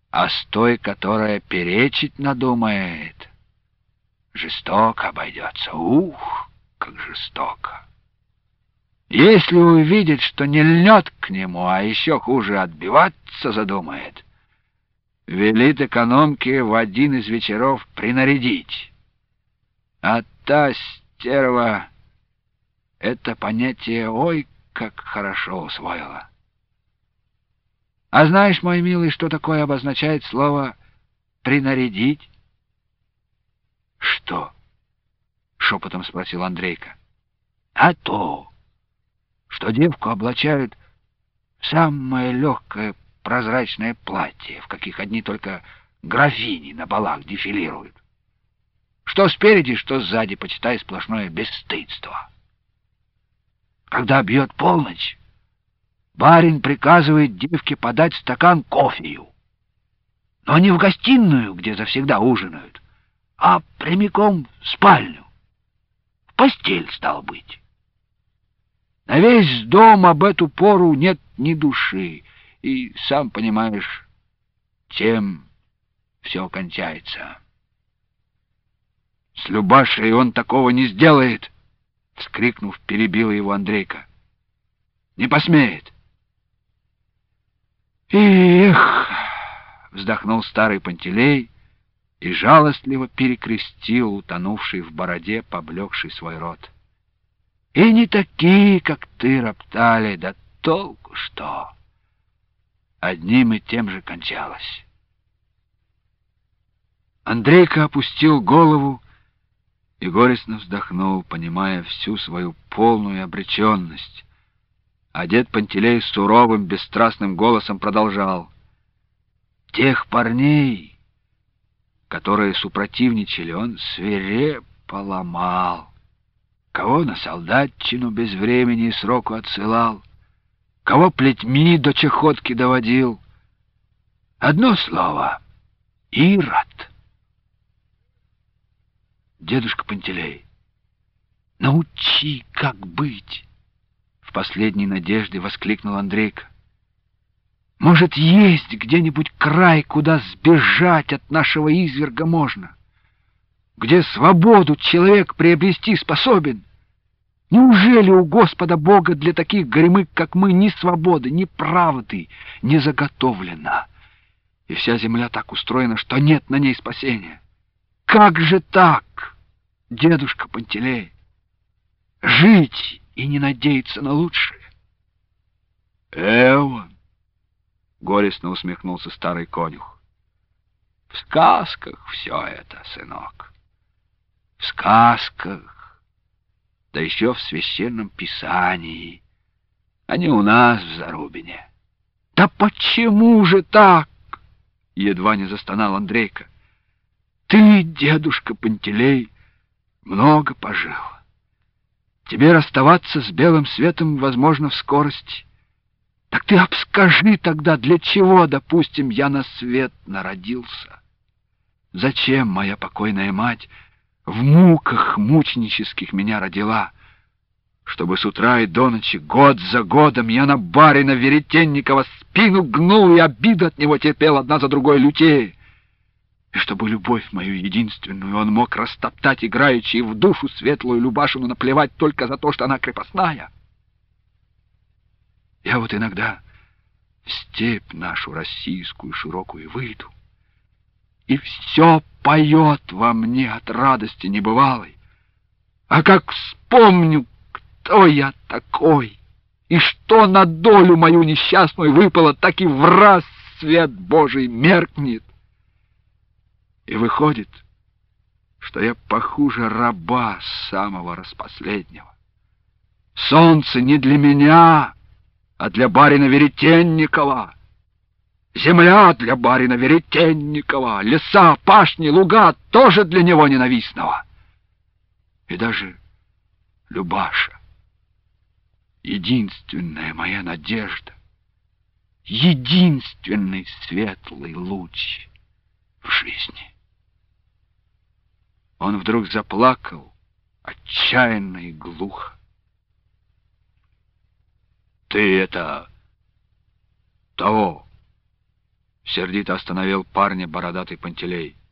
а с той, которая перечить надумает, жестоко обойдется. Ух, как жестоко! Если увидит, что не льнет к нему, а еще хуже отбиваться задумает, велит экономке в один из вечеров принарядить. А та стерва это понятие ой как хорошо усвоила. А знаешь, мой милый, что такое обозначает слово «принарядить»? — Что? — шепотом спросил Андрейка. — А то, что девку облачают в самое легкое прозрачное платье, в каких одни только графини на балах дефилируют. Что спереди, что сзади, почитай, сплошное бесстыдство. Когда бьет полночь, барин приказывает девке подать стакан кофею, но не в гостиную, где завсегда ужинают, а прямиком в спальню, в постель, стал быть. На весь дом об эту пору нет ни души, и, сам понимаешь, тем все кончается. С Любашей он такого не сделает, — вскрикнув, перебила его Андрейка. Не посмеет. Эх, вздохнул старый Пантелей и жалостливо перекрестил утонувший в бороде поблекший свой рот. И не такие, как ты, роптали, да толку что? Одним и тем же кончалось. Андрейка опустил голову и горестно вздохнул, понимая всю свою полную обреченность. А дед Пантелей суровым, бесстрастным голосом продолжал. Тех парней, которые супротивничали, он свирепо ломал. Кого на солдатчину без времени и сроку отсылал, кого плетьми до чахотки доводил. Одно слово — Ирод. Дедушка Пантелей, научи, как быть! В последней надежде воскликнул Андрейка. Может, есть где-нибудь край, куда сбежать от нашего изверга можно? Где свободу человек приобрести способен? Неужели у Господа Бога для таких горемык, как мы, ни свободы, ни правды не заготовлено? И вся земля так устроена, что нет на ней спасения. Как же так, дедушка Пантелей? Жить и не надеяться на лучшее? Эван, горестно усмехнулся старый конюх. В сказках все это, сынок. В сказках, да еще в священном писании, а не у нас в Зарубине. Да почему же так? Едва не застонал Андрейка. Ты, дедушка Пантелей, много пожил. Тебе расставаться с белым светом возможно в скорости. Так ты обскажи тогда, для чего, допустим, я на свет народился? Зачем моя покойная мать в муках мученических меня родила? Чтобы с утра и до ночи, год за годом, я на барина Веретенникова спину гнул и обиду от него терпел одна за другой лютее. И чтобы любовь мою единственную он мог растоптать играючи и в душу светлую Любашину наплевать только за то, что она крепостная. Я вот иногда в степь нашу российскую широкую выйду, и все поет во мне от радости небывалой. А как вспомню, кто я такой, и что на долю мою несчастную выпало, так и враз свет Божий меркнет. И выходит, что я похуже раба самого распоследнего. Солнце не для меня, а для барина Веретенникова. Земля для барина Веретенникова, леса, пашни, луга тоже для него ненавистного. И даже Любаша, единственная моя надежда, единственный светлый луч в жизни. Он вдруг заплакал отчаянно и глухо. Ты это того Сердито остановил парня бородатый Пантелей.